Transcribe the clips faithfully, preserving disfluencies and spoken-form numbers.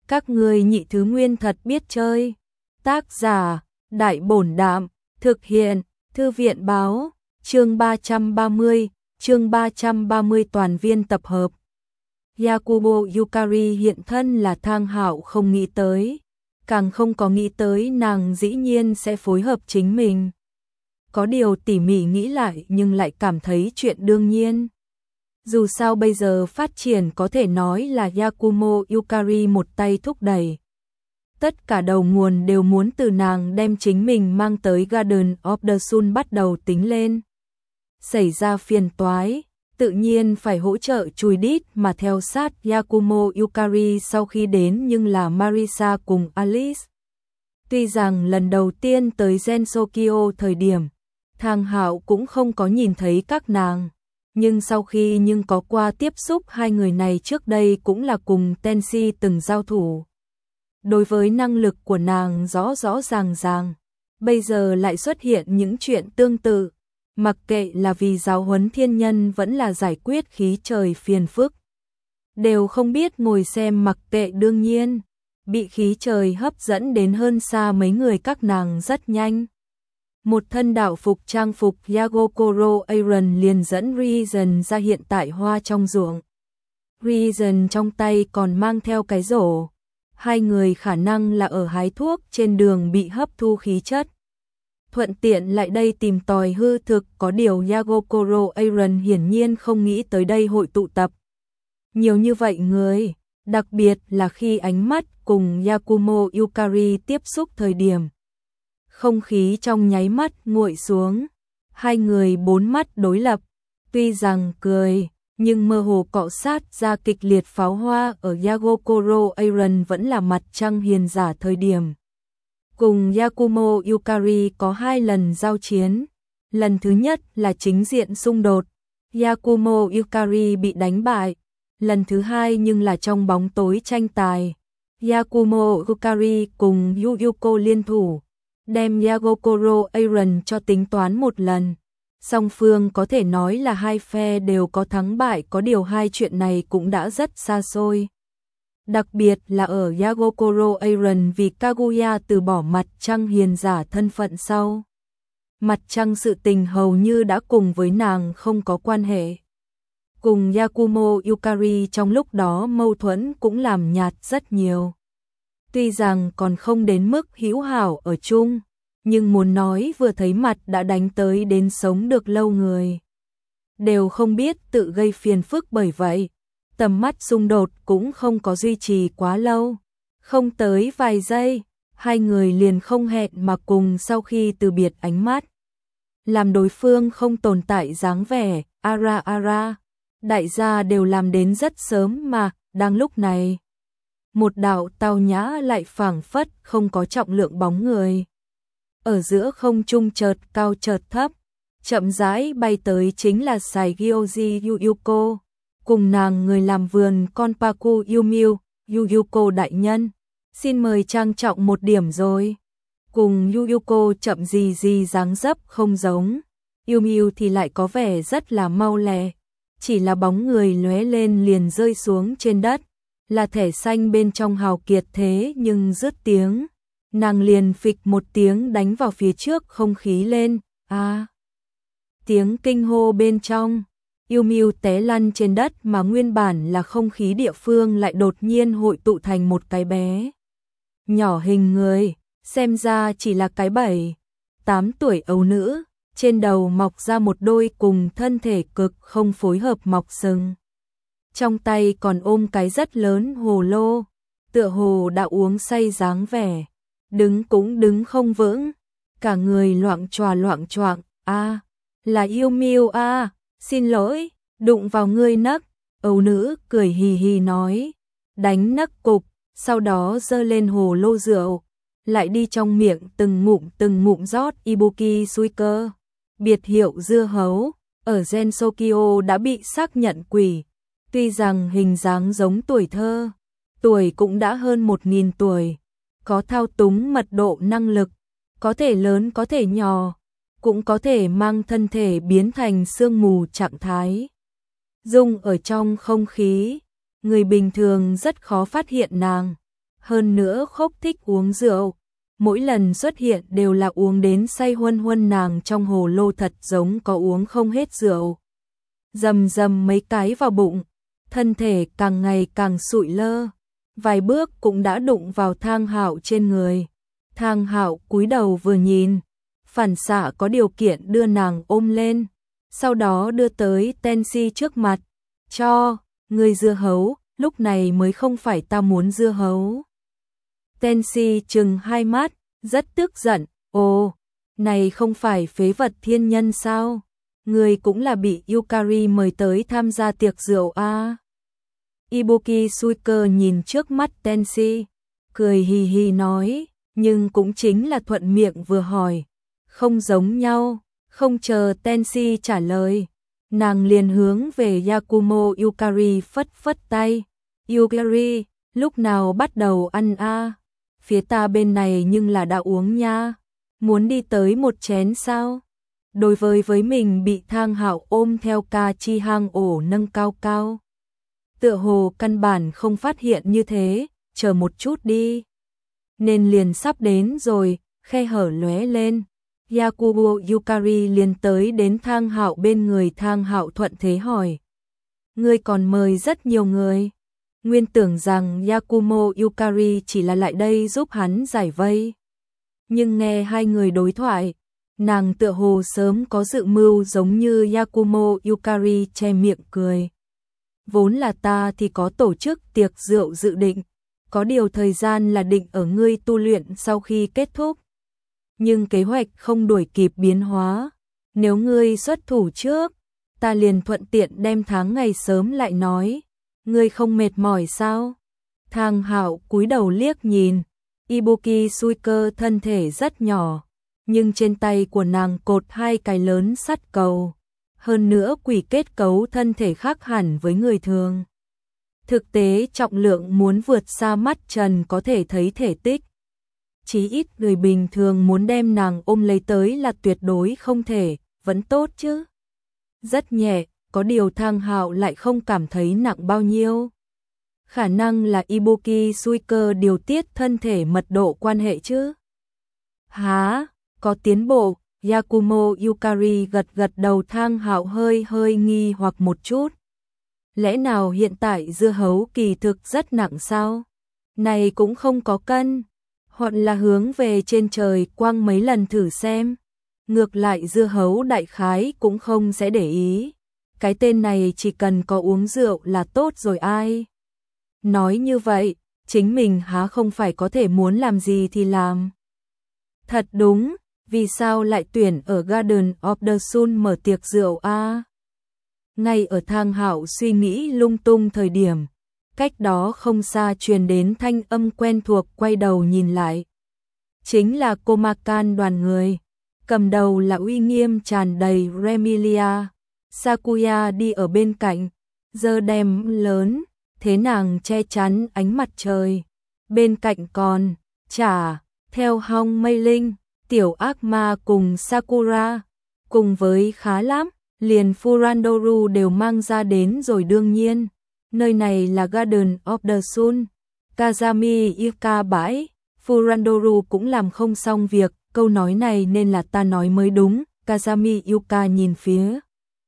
Các ngươi nhị thứ nguyên thật biết chơi. Tác giả, Đại Bổn Đạm, thực hiện, Thư viện Báo, chương ba trăm ba mươi, chương ba trăm ba mươi toàn viên tập hợp. Yakumo Yukari hiện thân là Thang Hạo không nghĩ tới, càng không có nghĩ tới nàng dĩ nhiên sẽ phối hợp chính mình. Có điều tỉ mỉ nghĩ lại nhưng lại cảm thấy chuyện đương nhiên. Dù sao bây giờ phát triển có thể nói là Yakumo Yukari một tay thúc đẩy. Tất cả đầu nguồn đều muốn từ nàng đem chính mình mang tới Garden of the Sun bắt đầu tính lên. Xảy ra phiền toái, tự nhiên phải hỗ trợ chùi đít mà theo sát Yakumo Yukari sau khi đến nhưng là Marisa cùng Alice. Tuy rằng lần đầu tiên tới Gensokyo thời điểm, Thang Hạo cũng không có nhìn thấy các nàng. Nhưng sau khi nhưng có qua tiếp xúc hai người này trước đây cũng là cùng Tenshi từng giao thủ. Đối với năng lực của nàng rõ rõ ràng ràng, bây giờ lại xuất hiện những chuyện tương tự, mặc kệ là vì giáo huấn thiên nhân vẫn là giải quyết khí trời phiền phức. Đều không biết ngồi xem mặc kệ đương nhiên, bị khí trời hấp dẫn đến hơn xa mấy người các nàng rất nhanh. Một thân đạo phục trang phục Yagokoro Aaron liền dẫn Reason ra hiện tại hoa trong ruộng. Reason trong tay còn mang theo cái rổ. Hai người khả năng là ở hái thuốc trên đường bị hấp thu khí chất. Thuận tiện lại đây tìm tòi hư thực, có điều Yagokoro Aaron hiển nhiên không nghĩ tới đây hội tụ tập nhiều như vậy người, đặc biệt là khi ánh mắt cùng Yakumo Yukari tiếp xúc thời điểm. Không khí trong nháy mắt nguội xuống, hai người bốn mắt đối lập, tuy rằng cười, nhưng mơ hồ cọ sát ra kịch liệt pháo hoa ở Yagokoro Aaron vẫn là mặt trăng hiền giả thời điểm. Cùng Yakumo Yukari có hai lần giao chiến, lần thứ nhất là chính diện xung đột, Yakumo Yukari bị đánh bại, lần thứ hai nhưng là trong bóng tối tranh tài, Yakumo Yukari cùng Yuyuko liên thủ, đem Yagokoro Aaron cho tính toán một lần. Song phương có thể nói là hai phe đều có thắng bại, có điều hai chuyện này cũng đã rất xa xôi. Đặc biệt là ở Yagokoro Aaron vì Kaguya từ bỏ mặt trăng hiền giả thân phận sau. Mặt trăng sự tình hầu như đã cùng với nàng không có quan hệ. Cùng Yakumo Yukari trong lúc đó mâu thuẫn cũng làm nhạt rất nhiều. Tuy rằng còn không đến mức hữu hảo ở chung, nhưng muốn nói vừa thấy mặt đã đánh tới đến sống được lâu người. Đều không biết tự gây phiền phức, bởi vậy, tầm mắt xung đột cũng không có duy trì quá lâu. Không tới vài giây, hai người liền không hẹn mà cùng sau khi từ biệt ánh mắt. Làm đối phương không tồn tại dáng vẻ, ara ara, đại gia đều làm đến rất sớm mà, đang lúc này. Một đạo tao nhã lại phảng phất không có trọng lượng bóng người. Ở giữa không trung chợt cao chợt thấp, chậm rãi bay tới chính là Saigyoji Yuyuko, cùng nàng người làm vườn Konpaku Yumiu, Yuyuko đại nhân, xin mời trang trọng một điểm rồi. Cùng Yuyuko chậm gì gì dáng dấp không giống, Yumiu thì lại có vẻ rất là mau lẹ, chỉ là bóng người lóe lên liền rơi xuống trên đất. Là thẻ xanh bên trong hào kiệt thế nhưng dứt tiếng, nàng liền phịch một tiếng đánh vào phía trước không khí lên, a à. Tiếng kinh hô bên trong, Yumiu té lăn trên đất mà nguyên bản là không khí địa phương lại đột nhiên hội tụ thành một cái bé. Nhỏ hình người, xem ra chỉ là cái bảy, tám tuổi ấu nữ, trên đầu mọc ra một đôi cùng thân thể cực không phối hợp mọc sừng. Trong tay còn ôm cái rất lớn hồ lô, tựa hồ đã uống say dáng vẻ, đứng cũng đứng không vững, cả người loạng choạng loạng choạng, a, à, là Yumiu a, à, xin lỗi, đụng vào ngươi nấc, ấu nữ cười hì hì nói, đánh nấc cục, sau đó giơ lên hồ lô rượu, lại đi trong miệng từng ngụm từng ngụm rót Ibuki Suiker, biệt hiệu dưa hấu, ở Gensokyo đã bị xác nhận quỷ. Tuy rằng hình dáng giống tuổi thơ, tuổi cũng đã hơn một nghìn tuổi, có thao túng mật độ năng lực, có thể lớn có thể nhỏ, cũng có thể mang thân thể biến thành sương mù trạng thái. Dung ở trong không khí, người bình thường rất khó phát hiện nàng. hơn nữa Khốc thích uống rượu, mỗi lần xuất hiện đều là uống đến say huân huân, nàng trong hồ lô thật giống có uống không hết rượu. Dầm dầm mấy cái vào bụng, thân thể càng ngày càng sụi lơ, vài bước cũng đã đụng vào Thang Hạo trên người. Thang Hạo cúi đầu vừa nhìn, phản xạ có điều kiện đưa nàng ôm lên, sau đó đưa tới Tensi trước mặt, cho, người dưa hấu, lúc này mới không phải ta muốn dưa hấu. Tensi trừng hai mắt, rất tức giận, ồ, này không phải phế vật thiên nhân sao? Người cũng là bị Yukari mời tới tham gia tiệc rượu à? Ibuki Suiker nhìn trước mắt Tensi, cười hì hì nói, nhưng cũng chính là thuận miệng vừa hỏi, không giống nhau. Không chờ Tensi trả lời, nàng liền hướng về Yakumo Yukari phất phất tay. Yukari, lúc nào bắt đầu ăn a? À? Phía ta bên này nhưng là đã uống nha. Muốn đi tới một chén sao? Đối với với mình bị Thang Hạo ôm theo ca chi hang ổ nâng cao cao. Tựa hồ căn bản không phát hiện như thế, chờ một chút đi. Nên liền sắp đến rồi, khe hở lóe lên. Yakumo Yukari liền tới đến Thang Hạo bên người. Thang Hạo thuận thế hỏi, ngươi còn mời rất nhiều người. Nguyên tưởng rằng Yakumo Yukari chỉ là lại đây giúp hắn giải vây. Nhưng nghe hai người đối thoại, nàng tựa hồ sớm có dự mưu, giống như Yakumo Yukari che miệng cười. Vốn là ta thì có tổ chức tiệc rượu dự định, có điều thời gian là định ở ngươi tu luyện sau khi kết thúc. Nhưng kế hoạch không đuổi kịp biến hóa, nếu ngươi xuất thủ trước, ta liền thuận tiện đem tháng ngày sớm lại nói. Ngươi không mệt mỏi sao? Thang Hạo cúi đầu liếc nhìn, Ibuki Suiker thân thể rất nhỏ, nhưng trên tay của nàng cột hai cái lớn sắt cầu, hơn nữa quỷ kết cấu thân thể khác hẳn với người thường. Thực tế trọng lượng muốn vượt xa mắt trần có thể thấy thể tích. Chí ít người bình thường muốn đem nàng ôm lấy tới là tuyệt đối không thể, vẫn tốt chứ. Rất nhẹ, có điều Thang Hạo lại không cảm thấy nặng bao nhiêu. Khả năng là Ibuki Suiker điều tiết thân thể mật độ quan hệ chứ. Hả, có tiến bộ. Yakumo Yukari gật gật đầu. Thang Hạo hơi hơi nghi hoặc một chút. Lẽ nào hiện tại dưa hấu kỳ thực rất nặng sao? Này cũng không có cân. Hoặc là hướng về trên trời quăng mấy lần thử xem. Ngược lại dưa hấu đại khái cũng không sẽ để ý. Cái tên này chỉ cần có uống rượu là tốt rồi ai. Nói như vậy, chính mình há không phải có thể muốn làm gì thì làm. Thật đúng, vì sao lại tuyển ở Garden of the Sun mở tiệc rượu a? À? Ngay ở Thang Hạo suy nghĩ lung tung thời điểm, cách đó không xa truyền đến thanh âm quen thuộc. Quay đầu nhìn lại, chính là Komakan đoàn người, cầm đầu là uy nghiêm tràn đầy Remilia. Sakuya đi ở bên cạnh, giơ đem lớn, thế nàng che chắn ánh mặt trời. Bên cạnh còn, chả, theo hong mây linh, tiểu ác ma cùng Sakura, cùng với khá lắm, liền Furandoru đều mang ra đến rồi. Đương nhiên, nơi này là Garden of the Sun, Kazami Yuka bãi, Furandoru cũng làm không xong việc, câu nói này nên là ta nói mới đúng. Kazami Yuka nhìn phía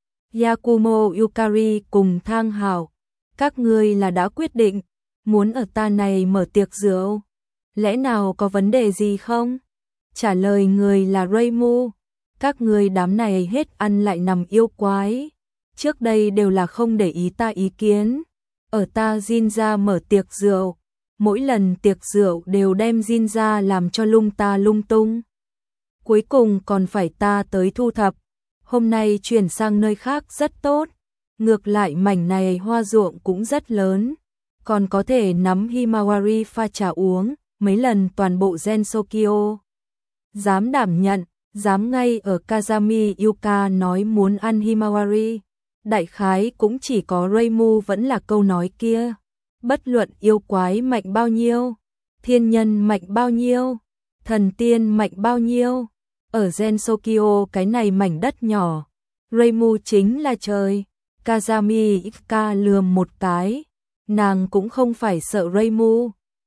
Yakumo Yukari cùng Thang Hạo, các ngươi là đã quyết định, muốn ở ta này mở tiệc rượu, lẽ nào có vấn đề gì không? Trả lời người là Reimu, các ngươi đám này hết ăn lại nằm yêu quái, trước đây đều là không để ý ta ý kiến, ở ta Jinja mở tiệc rượu, mỗi lần tiệc rượu đều đem Jinja làm cho lung ta lung tung. Cuối cùng còn phải ta tới thu thập. Hôm nay chuyển sang nơi khác rất tốt, ngược lại mảnh này hoa ruộng cũng rất lớn, còn có thể nắm Himawari pha trà uống, mấy lần toàn bộ Gensokyo. Dám đảm nhận, dám ngay ở Kazami Yuka nói muốn ăn Himawari, đại khái cũng chỉ có Reimu vẫn là câu nói kia. Bất luận yêu quái mạnh bao nhiêu, thiên nhân mạnh bao nhiêu, thần tiên mạnh bao nhiêu, ở Gensokyo cái này mảnh đất nhỏ, Reimu chính là trời. Kazami Yuka lườm một cái, nàng cũng không phải sợ Reimu,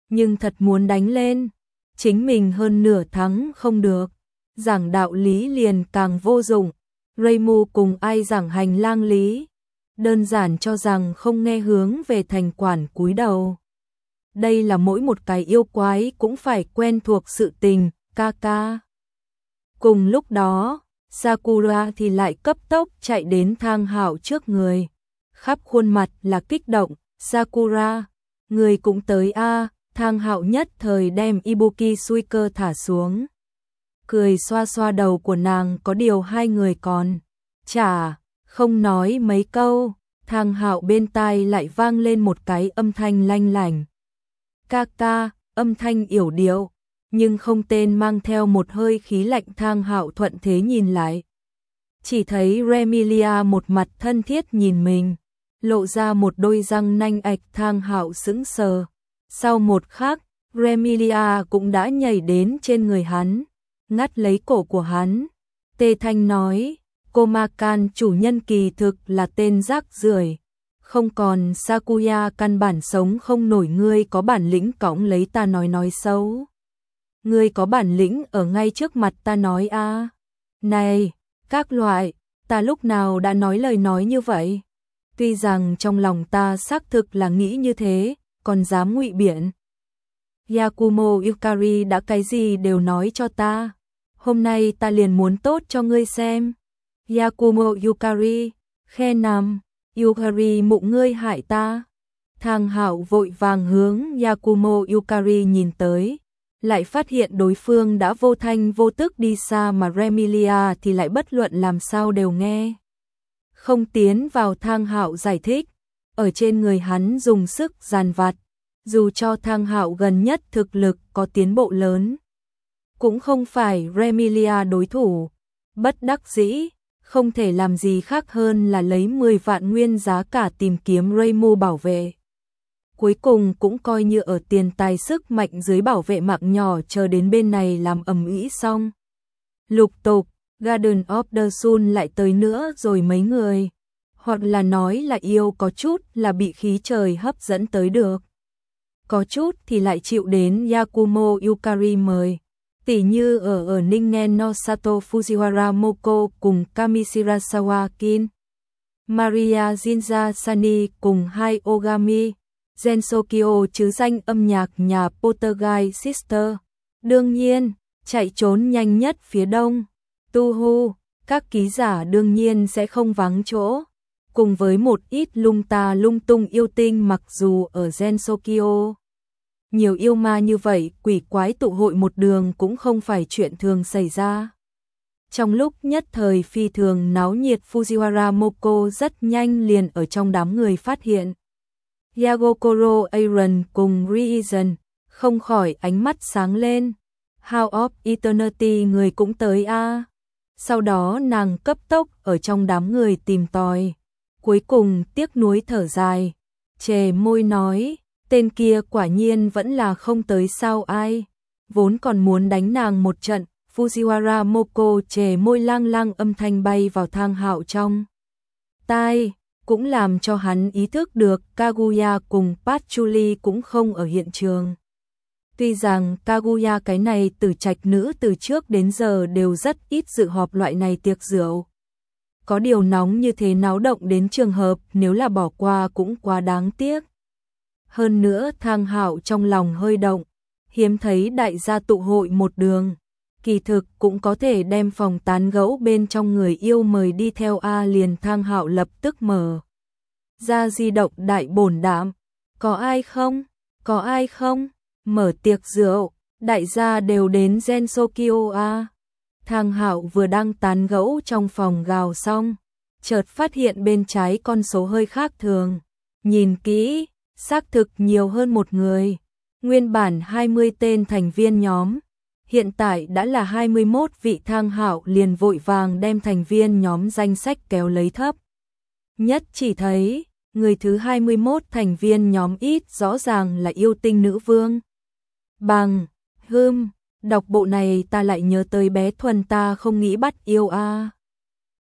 nhưng thật muốn đánh lên, chính mình hơn nửa thắng không được, giảng đạo lý liền càng vô dụng. Reimu cùng ai giảng hành lang lý, đơn giản cho rằng không nghe hướng về thành quản cúi đầu. Đây là mỗi một cái yêu quái cũng phải quen thuộc sự tình, ca ca. Cùng lúc đó, Sakura thì lại cấp tốc chạy đến Thang Hạo trước người, khắp khuôn mặt là kích động. Sakura, người cũng tới a. Thang Hạo nhất thời đem Ibuki Suiker thả xuống, cười xoa xoa đầu của nàng, có điều hai người còn chả không nói mấy câu. Thang Hạo bên tai lại vang lên một cái âm thanh lanh lảnh. Ca ca, âm thanh yểu điệu, nhưng không tên mang theo một hơi khí lạnh. Thang Hạo thuận thế nhìn lại, chỉ thấy Remilia một mặt thân thiết nhìn mình, lộ ra một đôi răng nanh ạch. Thang Hạo sững sờ, sau một khắc, Remilia cũng đã nhảy đến trên người hắn, ngắt lấy cổ của hắn. Tê Thanh nói, Komakan chủ nhân kỳ thực là tên rác rưởi, không còn Sakuya căn bản sống không nổi, ngươi có bản lĩnh cõng lấy ta nói nói xấu. Ngươi có bản lĩnh ở ngay trước mặt ta nói a. À. Này, các loại, ta lúc nào đã nói lời nói như vậy? Tuy rằng trong lòng ta xác thực là nghĩ như thế, còn dám ngụy biện. Yakumo Yukari đã cái gì đều nói cho ta, hôm nay ta liền muốn tốt cho ngươi xem. Yakumo Yukari, khe nằm, Yukari mụ ngươi hại ta. Thang Hạo vội vàng hướng Yakumo Yukari nhìn tới, lại phát hiện đối phương đã vô thanh vô tức đi xa, mà Remilia thì lại bất luận làm sao đều nghe không tiến vào. Thang Hạo giải thích, ở trên người hắn dùng sức giàn vặt, dù cho Thang Hạo gần nhất thực lực có tiến bộ lớn, cũng không phải Remilia đối thủ. Bất đắc dĩ, không thể làm gì khác hơn là lấy mười vạn nguyên giá cả tìm kiếm Reimu bảo vệ. Cuối cùng cũng coi như ở tiền tài sức mạnh dưới bảo vệ mạng nhỏ chờ đến bên này làm ầm ĩ xong. Lục tục, Garden of the Sun lại tới nữa rồi mấy người, hoặc là nói là yêu, có chút là bị khí trời hấp dẫn tới được, có chút thì lại chịu đến Yakumo Yukari mời. Tỉ như ở ở Ningen no Sato Fujiwara Moko cùng Kamishirasawa Kin, Maria Jinja Sani cùng hai Ogami, Gensokyo chứ danh âm nhạc nhà Poltergeist Sister. Đương nhiên, chạy trốn nhanh nhất phía đông, Tuhu, các ký giả đương nhiên sẽ không vắng chỗ, cùng với một ít lung ta lung tung yêu tinh. Mặc dù ở Gensokyo nhiều yêu ma như vậy, quỷ quái tụ hội một đường cũng không phải chuyện thường xảy ra. Trong lúc nhất thời phi thường náo nhiệt, Fujiwara Moko rất nhanh liền ở trong đám người phát hiện Yagokoro Aaron cùng Reason, không khỏi ánh mắt sáng lên. House of Eternity người cũng tới a. À. Sau đó nàng cấp tốc ở trong đám người tìm tòi, cuối cùng tiếc nuối thở dài, chề môi nói, tên kia quả nhiên vẫn là không tới sao ai, vốn còn muốn đánh nàng một trận. Fujiwara Moko chề môi, lang lang âm thanh bay vào Thang Hạo trong tai, cũng làm cho hắn ý thức được Kaguya cùng Patchouli cũng không ở hiện trường. Tuy rằng Kaguya cái này tử trạch nữ từ trước đến giờ đều rất ít dự họp loại này tiệc rượu, có điều nóng như thế náo động đến trường hợp nếu là bỏ qua cũng quá đáng tiếc. Hơn nữa Thang Hạo trong lòng hơi động, hiếm thấy đại gia tụ hội một đường, kỳ thực cũng có thể đem phòng tán gẫu bên trong người yêu mời đi theo a. Liền Thang Hạo lập tức mở ra di động đại bổn đạm, có ai không, có ai không, mở tiệc rượu, đại gia đều đến Gensokyo a. Thang Hạo vừa đang tán gẫu trong phòng gào xong, chợt phát hiện bên trái con số hơi khác thường, nhìn kỹ, xác thực nhiều hơn một người. Nguyên bản hai mươi tên thành viên nhóm, hiện tại đã là hai mươi mốt vị. Thang Hạo liền vội vàng đem thành viên nhóm danh sách kéo lấy thấp nhất, chỉ thấy người thứ hai mươi mốt thành viên nhóm ít rõ ràng là yêu tinh nữ vương. Bằng, hưm, đọc bộ này ta lại nhớ tới bé Thuần, ta không nghĩ bắt yêu a.